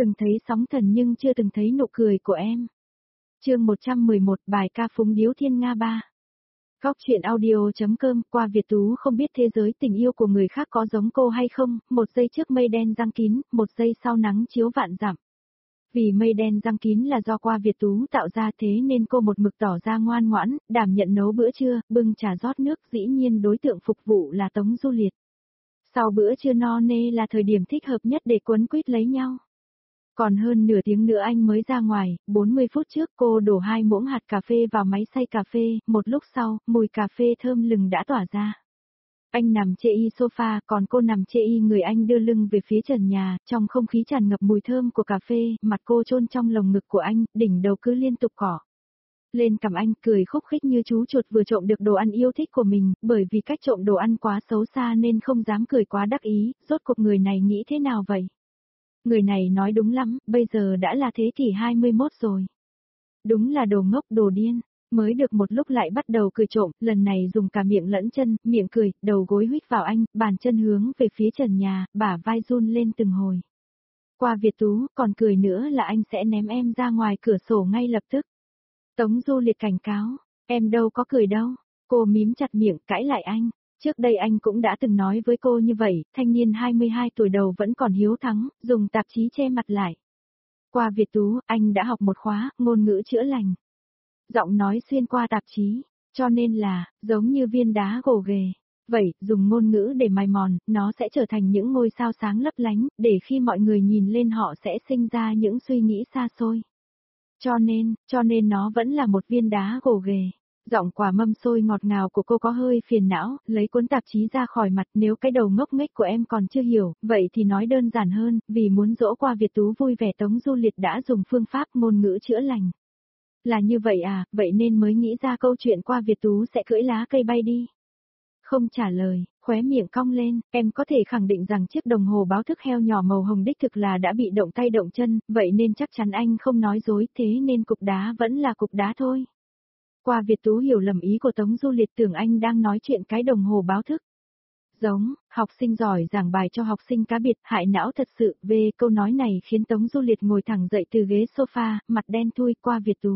Từng thấy sóng thần nhưng chưa từng thấy nụ cười của em. Chương 111 bài ca phúng điếu thiên Nga 3. Góc truyện audio.com. Qua Việt Tú không biết thế giới tình yêu của người khác có giống cô hay không, một giây trước mây đen giăng kín, một giây sau nắng chiếu vạn dặm. Vì mây đen giăng kín là do Qua Việt Tú tạo ra, thế nên cô một mực tỏ ra ngoan ngoãn, đảm nhận nấu bữa trưa, bưng trà rót nước, dĩ nhiên đối tượng phục vụ là Tống Du Liệt. Sau bữa trưa no nê là thời điểm thích hợp nhất để quấn quýt lấy nhau. Còn hơn nửa tiếng nữa anh mới ra ngoài, 40 phút trước cô đổ 2 muỗng hạt cà phê vào máy xay cà phê, một lúc sau, mùi cà phê thơm lừng đã tỏa ra. Anh nằm chê y sofa, còn cô nằm chê y người anh đưa lưng về phía trần nhà, trong không khí tràn ngập mùi thơm của cà phê, mặt cô chôn trong lồng ngực của anh, đỉnh đầu cứ liên tục cỏ lên cằm anh, cười khúc khích như chú chuột vừa trộm được đồ ăn yêu thích của mình, bởi vì cách trộm đồ ăn quá xấu xa nên không dám cười quá đắc ý, rốt cuộc người này nghĩ thế nào vậy? Người này nói đúng lắm, bây giờ đã là thế kỷ 21 rồi. Đúng là đồ ngốc đồ điên, mới được một lúc lại bắt đầu cười trộm, lần này dùng cả miệng lẫn chân, miệng cười, đầu gối huýt vào anh, bàn chân hướng về phía trần nhà, bả vai run lên từng hồi. Qua Việt Tú, còn cười nữa là anh sẽ ném em ra ngoài cửa sổ ngay lập tức. Tống Du Liệt cảnh cáo, em đâu có cười đâu, cô mím chặt miệng cãi lại anh. Trước đây anh cũng đã từng nói với cô như vậy, thanh niên 22 tuổi đầu vẫn còn hiếu thắng, dùng tạp chí che mặt lại. Qua Việt Tú, anh đã học một khóa, ngôn ngữ chữa lành. Giọng nói xuyên qua tạp chí, cho nên là, giống như viên đá gồ ghề. Vậy, dùng ngôn ngữ để mài mòn, nó sẽ trở thành những ngôi sao sáng lấp lánh, để khi mọi người nhìn lên họ sẽ sinh ra những suy nghĩ xa xôi. Cho nên nó vẫn là một viên đá gồ ghề. Giọng quả mâm xôi ngọt ngào của cô có hơi phiền não, lấy cuốn tạp chí ra khỏi mặt, nếu cái đầu ngốc nghếch của em còn chưa hiểu, vậy thì nói đơn giản hơn, vì muốn dỗ Qua Việt Tú vui vẻ Tống Du Liệt đã dùng phương pháp ngôn ngữ chữa lành. Là như vậy à, vậy nên mới nghĩ ra câu chuyện Qua Việt Tú sẽ cưỡi lá cây bay đi. Không trả lời, khóe miệng cong lên, em có thể khẳng định rằng chiếc đồng hồ báo thức heo nhỏ màu hồng đích thực là đã bị động tay động chân, vậy nên chắc chắn anh không nói dối, thế nên cục đá vẫn là cục đá thôi. Qua Việt Tú hiểu lầm ý của Tống Du Liệt, tưởng anh đang nói chuyện cái đồng hồ báo thức. Giống, học sinh giỏi giảng bài cho học sinh cá biệt, hại não thật sự, về câu nói này khiến Tống Du Liệt ngồi thẳng dậy từ ghế sofa, mặt đen thui. Qua Việt Tú.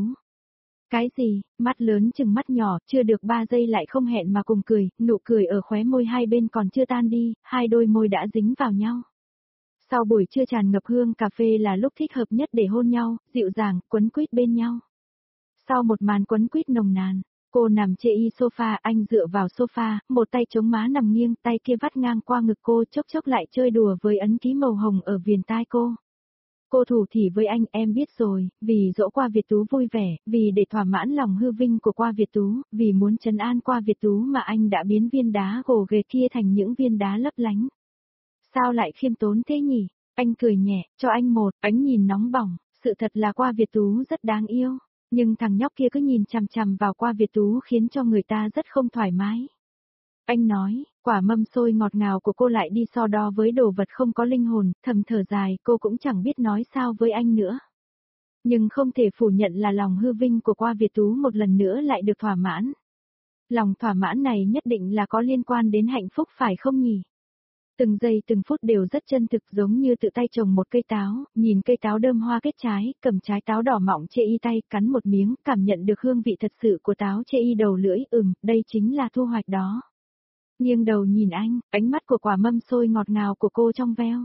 Cái gì, mắt lớn chừng mắt nhỏ, chưa được 3 giây lại không hẹn mà cùng cười, nụ cười ở khóe môi hai bên còn chưa tan đi, hai đôi môi đã dính vào nhau. Sau buổi trưa tràn ngập hương cà phê là lúc thích hợp nhất để hôn nhau, dịu dàng, quấn quýt bên nhau. Sau một màn quấn quýt nồng nàn, cô nằm chê y sofa, anh dựa vào sofa, một tay chống má nằm nghiêng, tay kia vắt ngang qua ngực cô, chốc chốc lại chơi đùa với ấn ký màu hồng ở viền tai cô. Cô thủ thỉ với anh, em biết rồi, vì dỗ Qua Việt Tú vui vẻ, vì để thỏa mãn lòng hư vinh của Qua Việt Tú, vì muốn trấn an Qua Việt Tú mà anh đã biến viên đá gồ ghề kia thành những viên đá lấp lánh. Sao lại khiêm tốn thế nhỉ? Anh cười nhẹ, cho anh một ánh nhìn nóng bỏng, sự thật là Qua Việt Tú rất đáng yêu. Nhưng thằng nhóc kia cứ nhìn chằm chằm vào Qua Việt Tú khiến cho người ta rất không thoải mái. Anh nói, quả mâm xôi ngọt ngào của cô lại đi so đo với đồ vật không có linh hồn, thầm thở dài, cô cũng chẳng biết nói sao với anh nữa. Nhưng không thể phủ nhận là lòng hư vinh của Qua Việt Tú một lần nữa lại được thỏa mãn. Lòng thỏa mãn này nhất định là có liên quan đến hạnh phúc phải không nhỉ? Từng giây từng phút đều rất chân thực, giống như tự tay trồng một cây táo, nhìn cây táo đơm hoa kết trái, cầm trái táo đỏ mọng chê y tay, cắn một miếng, cảm nhận được hương vị thật sự của táo chê y đầu lưỡi, đây chính là thu hoạch đó. Nghiêng đầu nhìn anh, ánh mắt của quả mâm xôi ngọt ngào của cô trong veo.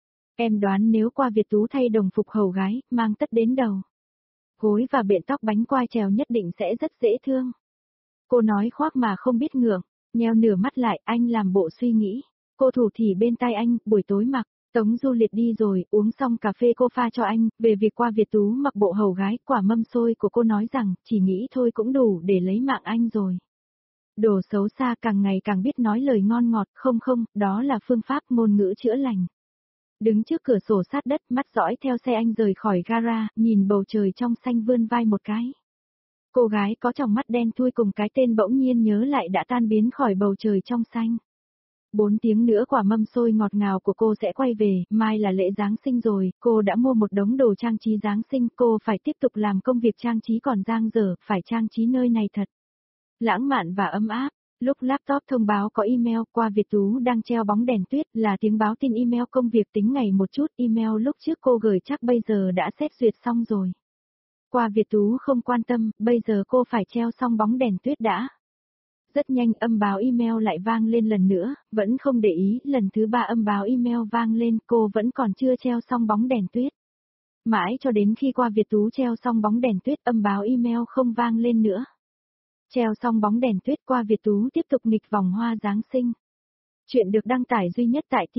Em đoán nếu Qua Việt Tú thay đồng phục hầu gái, mang tất đến đầu gối và bện tóc bánh quai trèo nhất định sẽ rất dễ thương. Cô nói khoác mà không biết ngượng, nheo nửa mắt lại, anh làm bộ suy nghĩ. Cô thủ thỉ bên tai anh, buổi tối mặc, Tống Du Liệt đi rồi, uống xong cà phê cô pha cho anh, về việc Qua Việt Tú mặc bộ hầu gái, quả mâm xôi của cô nói rằng, chỉ nghĩ thôi cũng đủ để lấy mạng anh rồi. Đồ xấu xa càng ngày càng biết nói lời ngon ngọt, không, đó là phương pháp ngôn ngữ chữa lành. Đứng trước cửa sổ sát đất, mắt dõi theo xe anh rời khỏi gara, nhìn bầu trời trong xanh vươn vai một cái. Cô gái có tròng mắt đen thui cùng cái tên bỗng nhiên nhớ lại đã tan biến khỏi bầu trời trong xanh. 4 tiếng nữa quả mâm xôi ngọt ngào của cô sẽ quay về, mai là lễ Giáng sinh rồi, cô đã mua một đống đồ trang trí Giáng sinh, cô phải tiếp tục làm công việc trang trí còn dang dở, phải trang trí nơi này thật lãng mạn và ấm áp. Lúc laptop thông báo có email qua Việt Tú đang treo bóng đèn tuyết là tiếng báo tin email công việc tính ngày một chút, email lúc trước cô gửi chắc bây giờ đã xét duyệt xong rồi. Qua Việt Tú không quan tâm, bây giờ cô phải treo xong bóng đèn tuyết đã. Rất nhanh âm báo email lại vang lên lần nữa, vẫn không để ý, lần thứ 3 âm báo email vang lên, cô vẫn còn chưa treo xong bóng đèn tuyết. Mãi cho đến khi qua Việt Tú treo xong bóng đèn tuyết âm báo email không vang lên nữa. Treo xong bóng đèn tuyết qua Việt Tú tiếp tục nghịch vòng hoa Giáng sinh. Chuyện được đăng tải duy nhất tại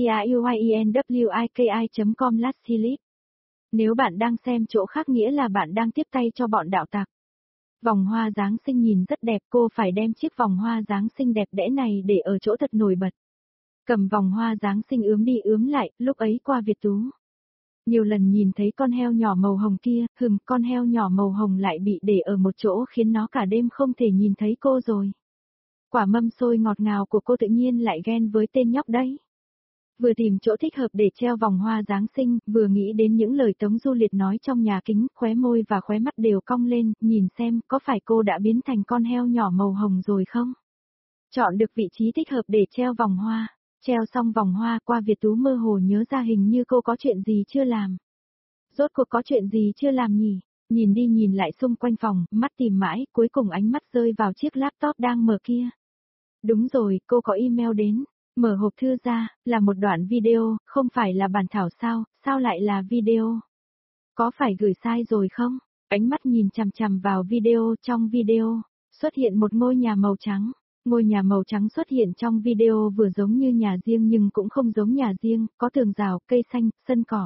tinyewiki.com/series. Nếu bạn đang xem chỗ khác nghĩa là bạn đang tiếp tay cho bọn đạo tặc. Vòng hoa Giáng sinh nhìn rất đẹp, cô phải đem chiếc vòng hoa Giáng sinh đẹp đẽ này để ở chỗ thật nổi bật. Cầm vòng hoa Giáng sinh ướm đi ướm lại, lúc ấy qua Việt Tú. Nhiều lần nhìn thấy con heo nhỏ màu hồng kia, con heo nhỏ màu hồng lại bị để ở một chỗ khiến nó cả đêm không thể nhìn thấy cô rồi. Quả mâm xôi ngọt ngào của cô tự nhiên lại ghen với tên nhóc đấy. Vừa tìm chỗ thích hợp để treo vòng hoa Giáng sinh, vừa nghĩ đến những lời Tống Du Liệt nói trong nhà kính, khóe môi và khóe mắt đều cong lên, nhìn xem có phải cô đã biến thành con heo nhỏ màu hồng rồi không? Chọn được vị trí thích hợp để treo vòng hoa. Treo xong vòng hoa qua Việt Tú mơ hồ nhớ ra hình như cô có chuyện gì chưa làm. Rốt cuộc có chuyện gì chưa làm nhỉ? Nhìn đi nhìn lại xung quanh phòng, mắt tìm mãi, cuối cùng ánh mắt rơi vào chiếc laptop đang mở kia. Đúng rồi, cô có email đến. Mở hộp thư ra, là một đoạn video, không phải là bản thảo sao lại là video? Có phải gửi sai rồi không? Ánh mắt nhìn chằm chằm vào video, trong video, xuất hiện một ngôi nhà màu trắng. Ngôi nhà màu trắng xuất hiện trong video vừa giống như nhà riêng nhưng cũng không giống nhà riêng, có tường rào, cây xanh, sân cỏ.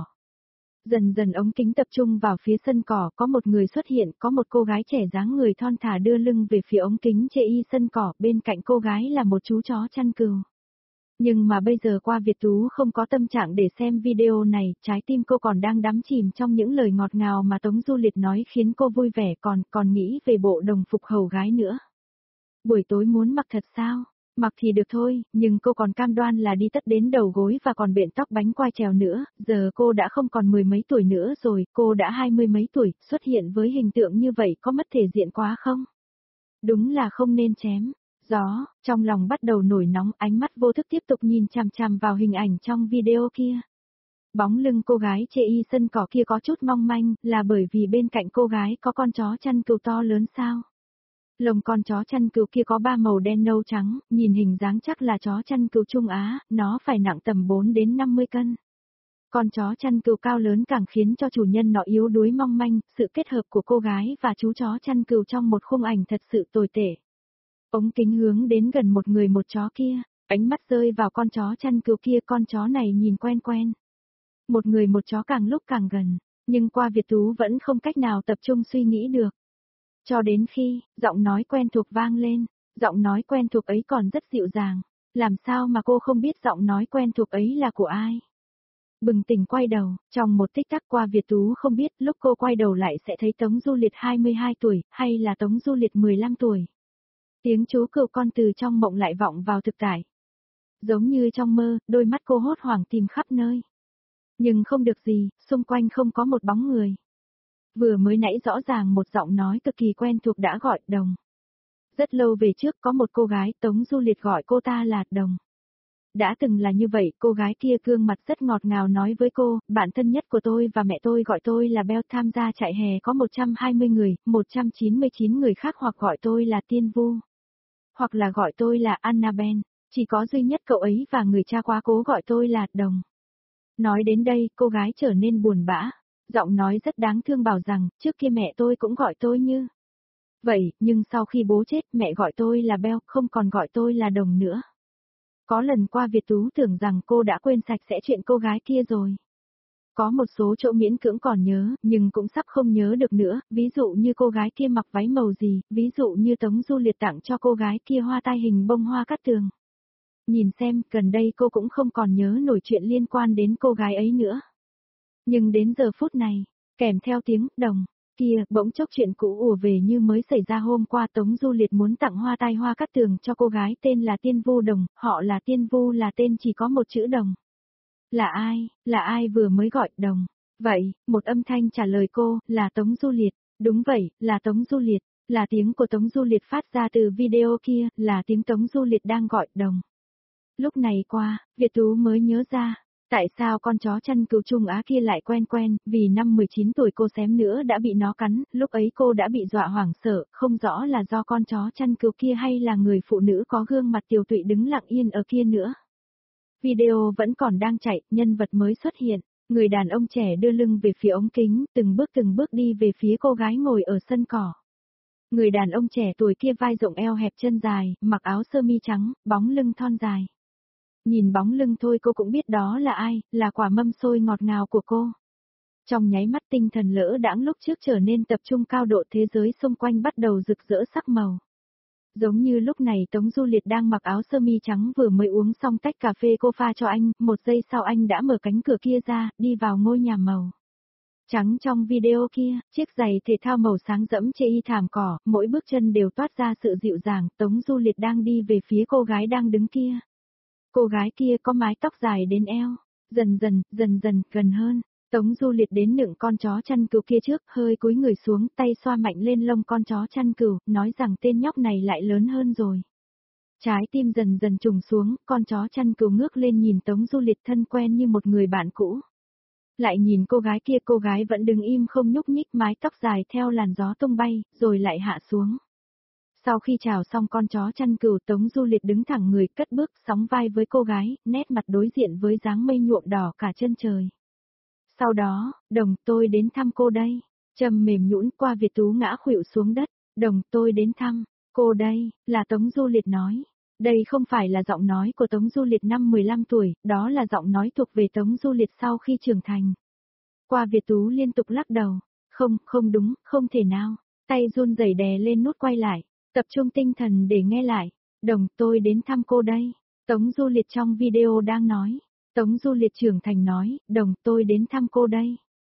Dần dần ống kính tập trung vào phía sân cỏ, có một người xuất hiện, có một cô gái trẻ dáng người thon thả đưa lưng về phía ống kính chê y sân cỏ, bên cạnh cô gái là một chú chó chăn cừu. Nhưng mà bây giờ qua Việt Tú không có tâm trạng để xem video này, trái tim cô còn đang đắm chìm trong những lời ngọt ngào mà Tống Du Liệt nói khiến cô vui vẻ còn nghĩ về bộ đồng phục hầu gái nữa. Buổi tối muốn mặc thật sao? Mặc thì được thôi, nhưng cô còn cam đoan là đi tất đến đầu gối và còn bện tóc bánh quai trèo nữa, giờ cô đã không còn 10 mấy tuổi nữa rồi, cô đã 20 mấy tuổi, xuất hiện với hình tượng như vậy có mất thể diện quá không? Đúng là không nên chém. Gió, trong lòng bắt đầu nổi nóng, ánh mắt vô thức tiếp tục nhìn chằm chằm vào hình ảnh trong video kia. Bóng lưng cô gái chê y sân cỏ kia có chút mong manh, là bởi vì bên cạnh cô gái có con chó chăn cừu to lớn sao? Lồng con chó chăn cừu kia có 3 màu đen nâu trắng, nhìn hình dáng chắc là chó chăn cừu Trung Á, nó phải nặng tầm 4 đến 50 cân. Con chó chăn cừu cao lớn càng khiến cho chủ nhân nó yếu đuối mong manh, sự kết hợp của cô gái và chú chó chăn cừu trong một khung ảnh thật sự tồi tệ. Ống kính hướng đến gần một người một chó kia, ánh mắt rơi vào con chó chăn cừu kia, con chó này nhìn quen quen. Một người một chó càng lúc càng gần, nhưng qua Việt Tú vẫn không cách nào tập trung suy nghĩ được. Cho đến khi, giọng nói quen thuộc vang lên, giọng nói quen thuộc ấy còn rất dịu dàng, làm sao mà cô không biết giọng nói quen thuộc ấy là của ai. Bừng tỉnh quay đầu, trong một tích tắc qua Việt Tú không biết lúc cô quay đầu lại sẽ thấy Tống Du Liệt 22 tuổi, hay là Tống Du Liệt 15 tuổi. Tiếng chú cừu con từ trong mộng lại vọng vào thực tại. Giống như trong mơ, đôi mắt cô hốt hoảng tìm khắp nơi. Nhưng không được gì, xung quanh không có một bóng người. Vừa mới nãy rõ ràng một giọng nói cực kỳ quen thuộc đã gọi Đồng. Rất lâu về trước có một cô gái, Tống Du Liệt gọi cô ta là Đồng. Đã từng là như vậy, cô gái kia gương mặt rất ngọt ngào nói với cô, bạn thân nhất của tôi và mẹ tôi gọi tôi là Beo, tham gia chạy hè có 120 người, 199 người khác hoặc gọi tôi là Tiên Vu. Hoặc là gọi tôi là Annabelle, chỉ có duy nhất cậu ấy và người cha quá cố gọi tôi là Đồng. Nói đến đây, cô gái trở nên buồn bã, giọng nói rất đáng thương bảo rằng, trước kia mẹ tôi cũng gọi tôi như vậy, nhưng sau khi bố chết, mẹ gọi tôi là Beo, không còn gọi tôi là Đồng nữa. Có lần qua Việt Tú tưởng rằng cô đã quên sạch sẽ chuyện cô gái kia rồi. Có một số chỗ miễn cưỡng còn nhớ, nhưng cũng sắp không nhớ được nữa, ví dụ như cô gái kia mặc váy màu gì, ví dụ như Tống Du Liệt tặng cho cô gái kia hoa tai hình bông hoa cát tường. Nhìn xem, gần đây cô cũng không còn nhớ nổi chuyện liên quan đến cô gái ấy nữa. Nhưng đến giờ phút này, kèm theo tiếng Đồng kia, bỗng chốc chuyện cũ ùa về như mới xảy ra hôm qua. Tống Du Liệt muốn tặng hoa tai hoa cát tường cho cô gái tên là Tiên Vu Đồng, họ là Tiên Vu là tên chỉ có một chữ Đồng. Là ai vừa mới gọi Đồng? Vậy, một âm thanh trả lời cô, là Tống Du Liệt. Đúng vậy, là Tống Du Liệt. Là tiếng của Tống Du Liệt phát ra từ video kia, là tiếng Tống Du Liệt đang gọi Đồng. Lúc này qua, Việt Tú mới nhớ ra, tại sao con chó chăn cừu Trung Á kia lại quen quen, vì năm 19 tuổi cô xém nữa đã bị nó cắn, lúc ấy cô đã bị dọa hoảng sợ, không rõ là do con chó chăn cừu kia hay là người phụ nữ có gương mặt tiều tụy đứng lặng yên ở kia nữa. Video vẫn còn đang chạy, nhân vật mới xuất hiện, người đàn ông trẻ đưa lưng về phía ống kính, từng bước đi về phía cô gái ngồi ở sân cỏ. Người đàn ông trẻ tuổi kia vai rộng eo hẹp chân dài, mặc áo sơ mi trắng, bóng lưng thon dài. Nhìn bóng lưng thôi cô cũng biết đó là ai, là quả mâm xôi ngọt ngào của cô. Trong nháy mắt tinh thần lỡ đãng lúc trước trở nên tập trung cao độ, thế giới xung quanh bắt đầu rực rỡ sắc màu. Giống như lúc này Tống Du Liệt đang mặc áo sơ mi trắng vừa mới uống xong tách cà phê cô pha cho anh, một giây sau anh đã mở cánh cửa kia ra, đi vào ngôi nhà màu trắng trong video kia, chiếc giày thể thao màu sáng dẫm trên y thảm cỏ, mỗi bước chân đều toát ra sự dịu dàng, Tống Du Liệt đang đi về phía cô gái đang đứng kia. Cô gái kia có mái tóc dài đến eo, dần dần, gần hơn. Tống Du Liệt đến nựng con chó chăn cừu kia trước, hơi cúi người xuống, tay xoa mạnh lên lông con chó chăn cừu, nói rằng tên nhóc này lại lớn hơn rồi. Trái tim dần dần trùng xuống, con chó chăn cừu ngước lên nhìn Tống Du Liệt thân quen như một người bạn cũ. Lại nhìn cô gái kia, cô gái vẫn đứng im không nhúc nhích, mái tóc dài theo làn gió tung bay, rồi lại hạ xuống. Sau khi chào xong con chó chăn cừu, Tống Du Liệt đứng thẳng người, cất bước, sóng vai với cô gái, nét mặt đối diện với dáng mây nhuộm đỏ cả chân trời. Sau đó, Đồng, tôi đến thăm cô đây. Trầm mềm nhũn qua Việt Tú ngã khuỵu xuống đất. Đồng, tôi đến thăm cô đây, là Tống Du Liệt nói. Đây không phải là giọng nói của Tống Du Liệt năm 15 tuổi, đó là giọng nói thuộc về Tống Du Liệt sau khi trưởng thành. Qua Việt Tú liên tục lắc đầu. Không đúng, không thể nào. Tay run rẩy đè lên nút quay lại. Tập trung tinh thần để nghe lại. Đồng, tôi đến thăm cô đây. Tống Du Liệt trong video đang nói. Tống Du Liệt trưởng thành nói, Đồng, tôi đến thăm cô đây.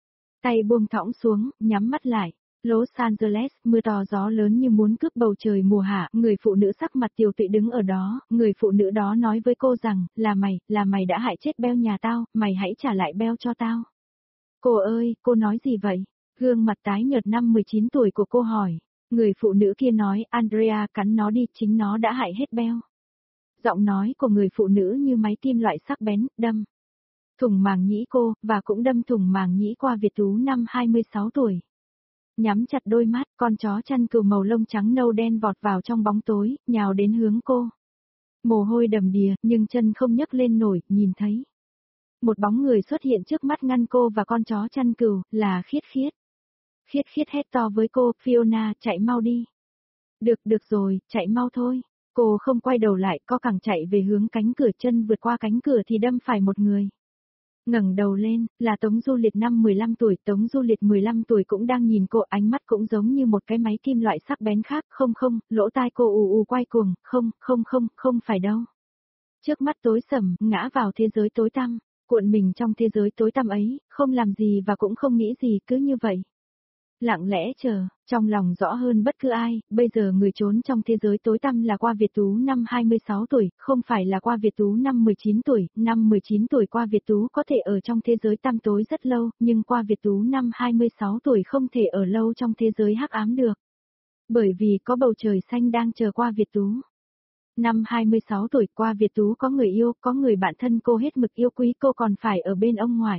Tay buông thõng xuống, nhắm mắt lại. Los Angeles, mưa to gió lớn như muốn cướp bầu trời mùa hạ, người phụ nữ sắc mặt tiều tụy đứng ở đó, người phụ nữ đó nói với cô rằng, là mày đã hại chết Beo nhà tao, mày hãy trả lại Beo cho tao. Cô ơi, cô nói gì vậy? Gương mặt tái nhợt năm 19 tuổi của cô hỏi. Người phụ nữ kia nói, Andrea cắn nó đi, chính nó đã hại hết Beo. Giọng nói của người phụ nữ như máy kim loại sắc bén, đâm thủng màng nhĩ cô, và cũng đâm thủng màng nhĩ qua Việt Tú năm 26 tuổi. Nhắm chặt đôi mắt, con chó chăn cừu màu lông trắng nâu đen vọt vào trong bóng tối, nhào đến hướng cô. Mồ hôi đầm đìa, nhưng chân không nhấc lên nổi, nhìn thấy. Một bóng người xuất hiện trước mắt ngăn cô và con chó chăn cừu, là Khiết Khiết. Khiết Khiết hét to với cô, Fiona, chạy mau đi. Được rồi, chạy mau thôi. Cô không quay đầu lại, co cẳng chạy về hướng cánh cửa, chân vượt qua cánh cửa thì đâm phải một người. Ngẩng đầu lên, là Tống Du Liệt năm 15 tuổi, Tống Du Liệt 15 tuổi cũng đang nhìn cô, ánh mắt cũng giống như một cái máy kim loại sắc bén khác, không, lỗ tai cô ù quay cuồng, không phải đâu. Trước mắt tối sầm, ngã vào thế giới tối tăm, cuộn mình trong thế giới tối tăm ấy, không làm gì và cũng không nghĩ gì, cứ như vậy. Lặng lẽ chờ, trong lòng rõ hơn bất cứ ai, bây giờ người trốn trong thế giới tối tăm là Qua Việt Tú năm 26 tuổi, không phải là Qua Việt Tú năm 19 tuổi, năm 19 tuổi Qua Việt Tú có thể ở trong thế giới tăm tối rất lâu, nhưng Qua Việt Tú năm 26 tuổi không thể ở lâu trong thế giới hắc ám được. Bởi vì có bầu trời xanh đang chờ Qua Việt Tú. Năm 26 tuổi Qua Việt Tú có người yêu, có người bạn thân cô hết mực yêu quý, cô còn phải ở bên ông ngoại.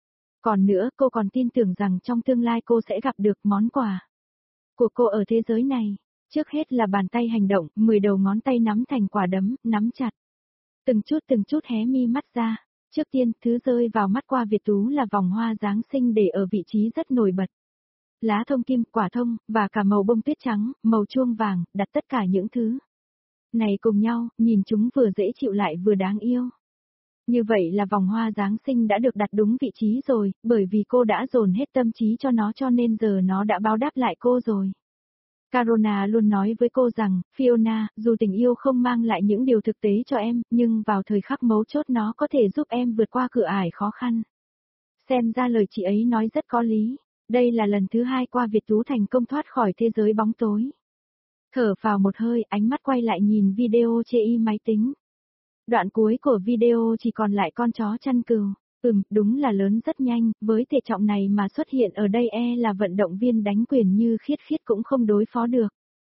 Còn nữa, cô còn tin tưởng rằng trong tương lai cô sẽ gặp được món quà của cô ở thế giới này. Trước hết là bàn tay hành động, 10 đầu ngón tay nắm thành quả đấm, nắm chặt. Từng chút hé mi mắt ra. Trước tiên, thứ rơi vào mắt Qua Việt Tú là vòng hoa Giáng sinh để ở vị trí rất nổi bật. Lá thông kim, quả thông, và cả màu bông tuyết trắng, màu chuông vàng, đặt tất cả những thứ này cùng nhau, nhìn chúng vừa dễ chịu lại vừa đáng yêu. Như vậy là vòng hoa Giáng sinh đã được đặt đúng vị trí rồi, bởi vì cô đã dồn hết tâm trí cho nó cho nên giờ nó đã báo đáp lại cô rồi. Carona luôn nói với cô rằng, Fiona, dù tình yêu không mang lại những điều thực tế cho em, nhưng vào thời khắc mấu chốt nó có thể giúp em vượt qua cửa ải khó khăn. Xem ra lời chị ấy nói rất có lý. Đây là lần thứ 2 Qua Việt Tú thành công thoát khỏi thế giới bóng tối. Thở vào một hơi, ánh mắt quay lại nhìn video trên máy tính. Đoạn cuối của video chỉ còn lại con chó chăn cừu. Đúng là lớn rất nhanh, với thể trọng này mà xuất hiện ở đây là vận động viên đánh quyền như Khiết Khiết cũng không đối phó được.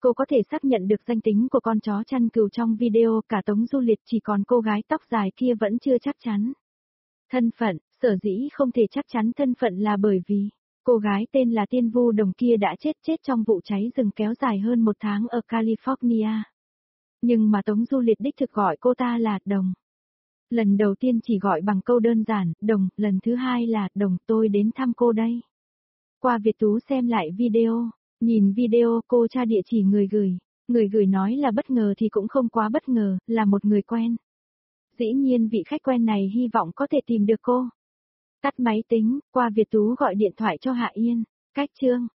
Cô có thể xác nhận được danh tính của con chó chăn cừu trong video, cả Tống Du Liệt chỉ còn cô gái tóc dài kia vẫn chưa chắc chắn. Thân phận, sở dĩ không thể chắc chắn thân phận là bởi vì, cô gái tên là Tiên Vu Đồng kia đã chết trong vụ cháy rừng kéo dài hơn 1 tháng ở California. Nhưng mà Tống Du Liệt đích thực gọi cô ta là Đồng. Lần đầu tiên chỉ gọi bằng câu đơn giản, Đồng, lần thứ hai là, Đồng, tôi đến thăm cô đây. Qua Việt Tú xem lại video, nhìn video cô tra địa chỉ người gửi nói là bất ngờ thì cũng không quá bất ngờ, là một người quen. Dĩ nhiên vị khách quen này hy vọng có thể tìm được cô. Tắt máy tính, Qua Việt Tú gọi điện thoại cho Hạ Yên, cách chương.